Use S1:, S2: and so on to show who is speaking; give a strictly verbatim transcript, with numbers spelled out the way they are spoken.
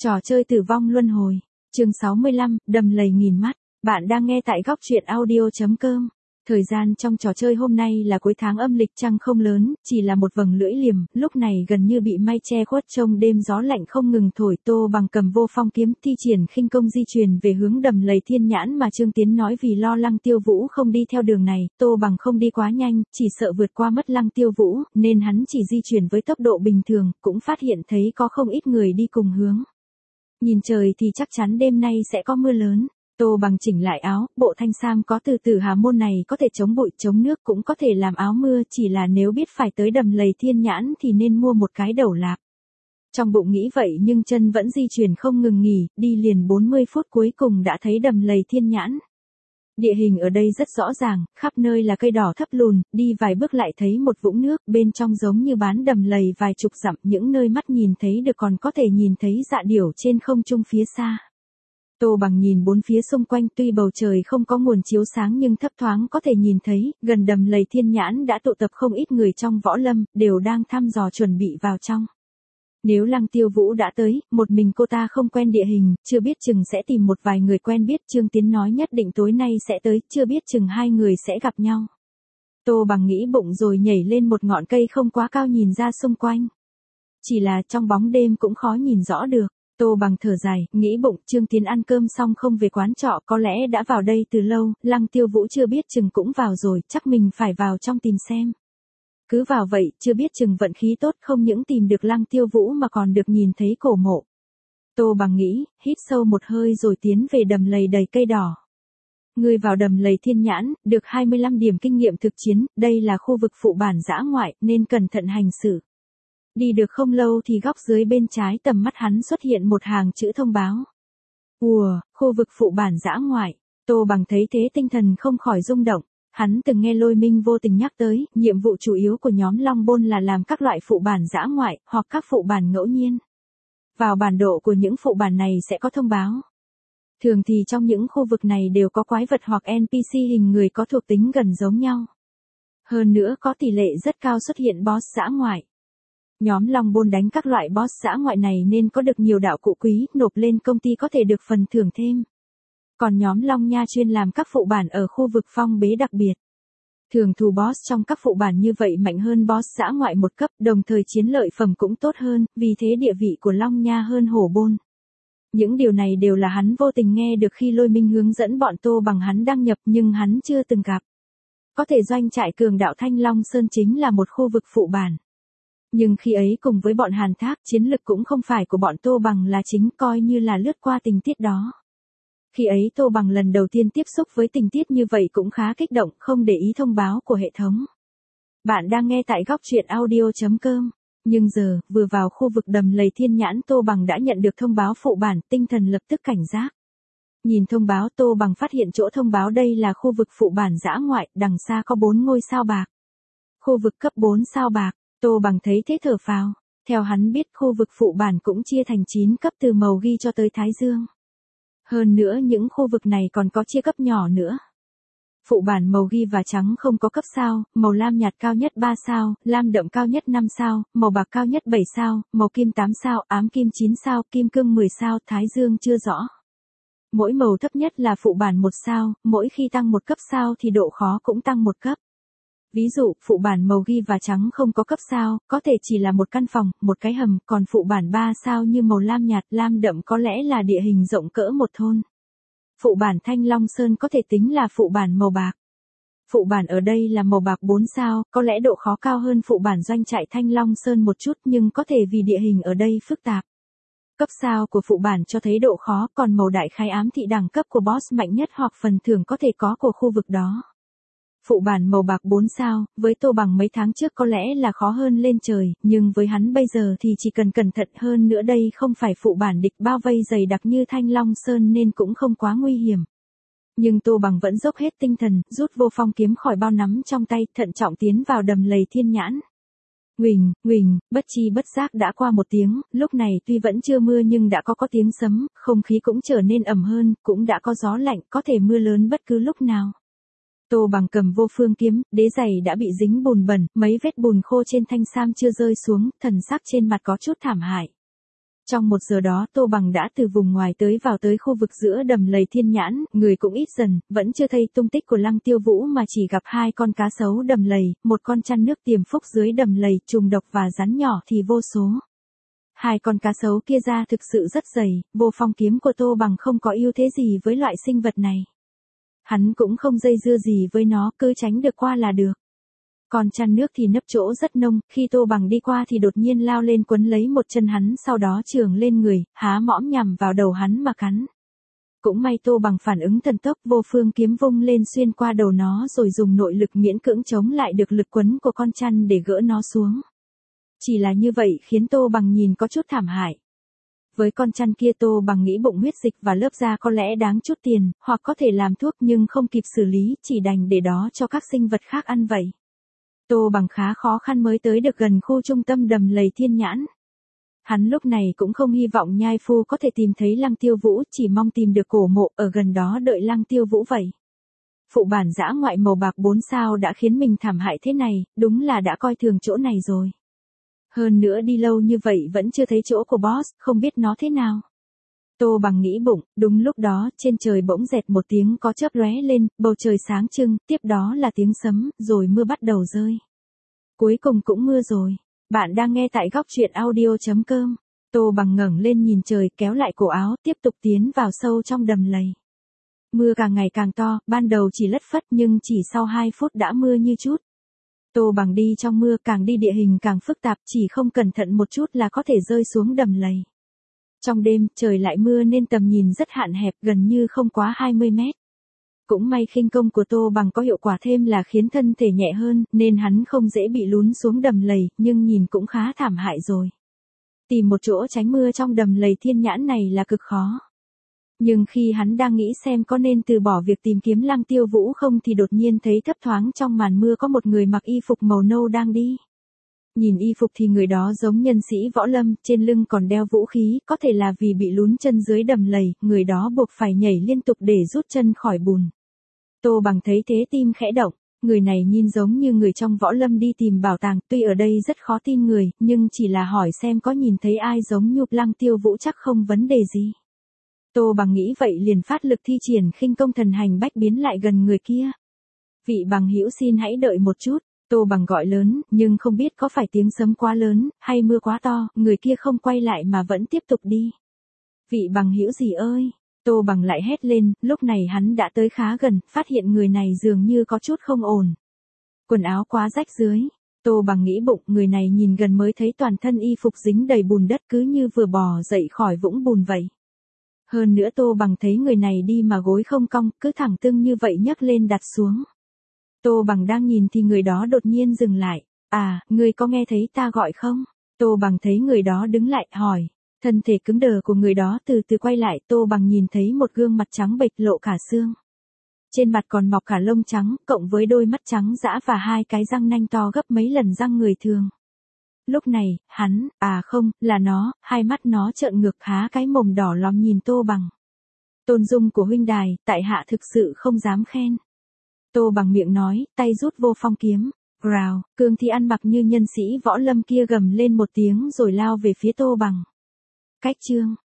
S1: Trò chơi tử vong luân hồi. Chương sáu mươi lăm, đầm lầy nghìn mắt. Bạn đang nghe tại góc truyện audio chấm com. Thời gian trong trò chơi hôm nay là cuối tháng âm lịch, trăng không lớn, chỉ là một vầng lưỡi liềm, lúc này gần như bị mây che khuất, trong đêm gió lạnh không ngừng thổi. Tô Bằng cầm vô phong kiếm, thi triển khinh công di chuyển về hướng đầm lầy thiên nhãn mà Trương Tiến nói vì lo Lăng Tiêu Vũ không đi theo đường này, Tô Bằng không đi quá nhanh, chỉ sợ vượt qua mất Lăng Tiêu Vũ, nên hắn chỉ di chuyển với tốc độ bình thường, cũng phát hiện thấy có không ít người đi cùng hướng. Nhìn trời thì chắc chắn đêm nay sẽ có mưa lớn. Tô Bằng chỉnh lại áo, bộ thanh sam có từ từ hà môn này có thể chống bụi chống nước, cũng có thể làm áo mưa, chỉ là nếu biết phải tới đầm lầy thiên nhãn thì nên mua một cái đầu lạp. Trong bụng nghĩ vậy nhưng chân vẫn di chuyển không ngừng nghỉ, đi liền bốn mươi phút cuối cùng đã thấy đầm lầy thiên nhãn. Địa hình ở đây rất rõ ràng, khắp nơi là cây đỏ thấp lùn, đi vài bước lại thấy một vũng nước, bên trong giống như bán đầm lầy vài chục dặm, những nơi mắt nhìn thấy được còn có thể nhìn thấy dạ điểu trên không trung phía xa. Tô Bằng nhìn bốn phía xung quanh, tuy bầu trời không có nguồn chiếu sáng nhưng thấp thoáng có thể nhìn thấy, gần đầm lầy thiên nhãn đã tụ tập không ít người trong võ lâm, đều đang thăm dò chuẩn bị vào trong. Nếu Lăng Tiêu Vũ đã tới, một mình cô ta không quen địa hình, chưa biết chừng sẽ tìm một vài người quen biết, Trương Tiến nói nhất định tối nay sẽ tới, chưa biết chừng hai người sẽ gặp nhau. Tô Bằng nghĩ bụng rồi nhảy lên một ngọn cây không quá cao nhìn ra xung quanh. Chỉ là trong bóng đêm cũng khó nhìn rõ được. Tô Bằng thở dài, nghĩ bụng, Trương Tiến ăn cơm xong không về quán trọ, có lẽ đã vào đây từ lâu, Lăng Tiêu Vũ chưa biết chừng cũng vào rồi, chắc mình phải vào trong tìm xem. Cứ vào vậy, chưa biết chừng vận khí tốt không những tìm được Lăng Tiêu Vũ mà còn được nhìn thấy cổ mộ. Tô Bằng nghĩ, hít sâu một hơi rồi tiến về đầm lầy đầy cây đỏ. Người vào đầm lầy thiên nhãn, được hai mươi lăm điểm kinh nghiệm thực chiến, đây là khu vực phụ bản dã ngoại, nên cẩn thận hành xử. Đi được không lâu thì góc dưới bên trái tầm mắt hắn xuất hiện một hàng chữ thông báo. Ùa, khu vực phụ bản dã ngoại. Tô Bằng thấy thế tinh thần không khỏi rung động. Hắn từng nghe Lôi Minh vô tình nhắc tới, nhiệm vụ chủ yếu của nhóm Long Bôn là làm các loại phụ bản dã ngoại, hoặc các phụ bản ngẫu nhiên. Vào bản đồ của những phụ bản này sẽ có thông báo. Thường thì trong những khu vực này đều có quái vật hoặc en pê xê hình người có thuộc tính gần giống nhau. Hơn nữa có tỷ lệ rất cao xuất hiện boss dã ngoại. Nhóm Long Bôn đánh các loại boss dã ngoại này nên có được nhiều đạo cụ quý, nộp lên công ty có thể được phần thưởng thêm. Còn nhóm Long Nha chuyên làm các phụ bản ở khu vực phong bế đặc biệt. Thường thù boss trong các phụ bản như vậy mạnh hơn boss dã ngoại một cấp, đồng thời chiến lợi phẩm cũng tốt hơn, vì thế địa vị của Long Nha hơn Hổ Bôn. Những điều này đều là hắn vô tình nghe được khi Lôi Minh hướng dẫn bọn Tô Bằng hắn đăng nhập nhưng hắn chưa từng gặp. Có thể doanh trại cường đạo Thanh Long Sơn chính là một khu vực phụ bản. Nhưng khi ấy cùng với bọn Hàn Thác, chiến lực cũng không phải của bọn Tô Bằng là chính, coi như là lướt qua tình tiết đó. Khi ấy Tô Bằng lần đầu tiên tiếp xúc với tình tiết như vậy cũng khá kích động, không để ý thông báo của hệ thống. Bạn đang nghe tại góc truyện audio chấm com. Nhưng giờ, vừa vào khu vực đầm lầy thiên nhãn Tô Bằng đã nhận được thông báo phụ bản, tinh thần lập tức cảnh giác. Nhìn thông báo Tô Bằng phát hiện chỗ thông báo đây là khu vực phụ bản dã ngoại, đằng xa có bốn ngôi sao bạc. Khu vực cấp bốn sao bạc. Tô Bằng thấy thế thở phào. Theo hắn biết khu vực phụ bản cũng chia thành chín cấp từ màu ghi cho tới thái dương. Hơn nữa những khu vực này còn có chia cấp nhỏ nữa. Phụ bản màu ghi và trắng không có cấp sao, màu lam nhạt cao nhất ba sao, lam đậm cao nhất năm sao, màu bạc cao nhất bảy sao, màu kim tám sao, ám kim chín sao, kim cương mười sao, thái dương chưa rõ. Mỗi màu thấp nhất là phụ bản một sao, mỗi khi tăng một cấp sao thì độ khó cũng tăng một cấp. Ví dụ, phụ bản màu ghi và trắng không có cấp sao, có thể chỉ là một căn phòng, một cái hầm, còn phụ bản ba sao như màu lam nhạt, lam đậm có lẽ là địa hình rộng cỡ một thôn. Phụ bản Thanh Long Sơn có thể tính là phụ bản màu bạc. Phụ bản ở đây là màu bạc bốn sao, có lẽ độ khó cao hơn phụ bản doanh trại Thanh Long Sơn một chút nhưng có thể vì địa hình ở đây phức tạp. Cấp sao của phụ bản cho thấy độ khó, còn màu đại khái ám thị đẳng cấp của boss mạnh nhất hoặc phần thưởng có thể có của khu vực đó. Phụ bản màu bạc bốn sao, với Tô Bằng mấy tháng trước có lẽ là khó hơn lên trời, nhưng với hắn bây giờ thì chỉ cần cẩn thận hơn nữa, đây không phải phụ bản địch bao vây dày đặc như Thanh Long Sơn nên cũng không quá nguy hiểm. Nhưng Tô Bằng vẫn dốc hết tinh thần, rút vô phong kiếm khỏi bao nắm trong tay, thận trọng tiến vào đầm lầy thiên nhãn. Huỳnh, huỳnh, bất chi bất giác đã qua một tiếng, lúc này tuy vẫn chưa mưa nhưng đã có có tiếng sấm, không khí cũng trở nên ẩm hơn, cũng đã có gió lạnh, có thể mưa lớn bất cứ lúc nào. Tô Bằng cầm vô phương kiếm, đế giày đã bị dính bùn bẩn, mấy vết bùn khô trên thanh sam chưa rơi xuống, thần sắc trên mặt có chút thảm hại. Trong một giờ đó Tô Bằng đã từ vùng ngoài tới vào tới khu vực giữa đầm lầy Thiên Nhãn, người cũng ít dần, vẫn chưa thấy tung tích của Lăng Tiêu Vũ mà chỉ gặp hai con cá sấu đầm lầy, một con chăn nước tiềm phúc dưới đầm lầy, trùng độc và rắn nhỏ thì vô số. Hai con cá sấu kia da thực sự rất dày, vô phong kiếm của Tô Bằng không có ưu thế gì với loại sinh vật này. Hắn cũng không dây dưa gì với nó, cứ tránh được qua là được. Còn chăn nước thì nấp chỗ rất nông, khi Tô Bằng đi qua thì đột nhiên lao lên quấn lấy một chân hắn, sau đó chưởng lên người, há mõm nhằm vào đầu hắn mà cắn. Cũng may Tô Bằng phản ứng thần tốc, vô phương kiếm vung lên xuyên qua đầu nó rồi dùng nội lực miễn cưỡng chống lại được lực quấn của con chăn để gỡ nó xuống. Chỉ là như vậy khiến Tô Bằng nhìn có chút thảm hại. Với con chăn kia Tô Bằng nghĩ bụng huyết dịch và lớp da có lẽ đáng chút tiền, hoặc có thể làm thuốc nhưng không kịp xử lý, chỉ đành để đó cho các sinh vật khác ăn vậy. Tô Bằng khá khó khăn mới tới được gần khu trung tâm đầm lầy Thiên Nhãn. Hắn lúc này cũng không hy vọng nhai phu có thể tìm thấy Lăng Tiêu Vũ, chỉ mong tìm được cổ mộ ở gần đó đợi Lăng Tiêu Vũ vậy. Phụ bản dã ngoại màu bạc bốn sao đã khiến mình thảm hại thế này, đúng là đã coi thường chỗ này rồi. Hơn nữa đi lâu như vậy vẫn chưa thấy chỗ của boss, không biết nó thế nào. Tô Bằng nghĩ bụng, đúng lúc đó trên trời bỗng rẹt một tiếng có chớp lóe lên, bầu trời sáng trưng, tiếp đó là tiếng sấm, rồi mưa bắt đầu rơi. Cuối cùng cũng mưa rồi. Bạn đang nghe tại góc truyện audio chấm com. Tô Bằng ngẩng lên nhìn trời, kéo lại cổ áo, tiếp tục tiến vào sâu trong đầm lầy. Mưa càng ngày càng to, ban đầu chỉ lất phất nhưng chỉ sau hai phút đã mưa như chút. Tô Bằng đi trong mưa, càng đi địa hình càng phức tạp, chỉ không cẩn thận một chút là có thể rơi xuống đầm lầy. Trong đêm, trời lại mưa nên tầm nhìn rất hạn hẹp, gần như không quá hai mươi mét. Cũng may khinh công của Tô Bằng có hiệu quả thêm là khiến thân thể nhẹ hơn, nên hắn không dễ bị lún xuống đầm lầy, nhưng nhìn cũng khá thảm hại rồi. Tìm một chỗ tránh mưa trong đầm lầy Thiên Nhãn này là cực khó. Nhưng khi hắn đang nghĩ xem có nên từ bỏ việc tìm kiếm Lăng Tiêu Vũ không thì đột nhiên thấy thấp thoáng trong màn mưa có một người mặc y phục màu nâu đang đi. Nhìn y phục thì người đó giống nhân sĩ võ lâm, trên lưng còn đeo vũ khí, có thể là vì bị lún chân dưới đầm lầy, người đó buộc phải nhảy liên tục để rút chân khỏi bùn. Tô Bằng thấy thế tim khẽ động, người này nhìn giống như người trong võ lâm đi tìm bảo tàng, tuy ở đây rất khó tin người, nhưng chỉ là hỏi xem có nhìn thấy ai giống như Lăng Tiêu Vũ chắc không vấn đề gì. Tô Bằng nghĩ vậy liền phát lực thi triển khinh công thần hành bách biến lại gần người kia. Vị bằng hữu xin hãy đợi một chút. Tô Bằng gọi lớn, nhưng không biết có phải tiếng sấm quá lớn, hay mưa quá to, người kia không quay lại mà vẫn tiếp tục đi. Vị bằng hữu gì ơi? Tô Bằng lại hét lên, lúc này hắn đã tới khá gần, phát hiện người này dường như có chút không ổn. Quần áo quá rách dưới. Tô Bằng nghĩ bụng, người này nhìn gần mới thấy toàn thân y phục dính đầy bùn đất cứ như vừa bò dậy khỏi vũng bùn vậy. Hơn nữa Tô Bằng thấy người này đi mà gối không cong, cứ thẳng tưng như vậy nhấc lên đặt xuống. Tô Bằng đang nhìn thì người đó đột nhiên dừng lại. À, ngươi có nghe thấy ta gọi không? Tô Bằng thấy người đó đứng lại, hỏi. Thân thể cứng đờ của người đó từ từ quay lại, Tô Bằng nhìn thấy một gương mặt trắng bệch lộ cả xương. Trên mặt còn mọc cả lông trắng, cộng với đôi mắt trắng dã và hai cái răng nanh to gấp mấy lần răng người thường. Lúc này, hắn, à không, là nó, hai mắt nó trợn ngược há cái mồm đỏ lòm nhìn Tô Bằng. Tôn dung của huynh đài, tại hạ thực sự không dám khen. Tô Bằng miệng nói, tay rút vô phong kiếm. Rào, Cương Thi ăn mặc như nhân sĩ võ lâm kia gầm lên một tiếng rồi lao về phía Tô Bằng. Cách chương.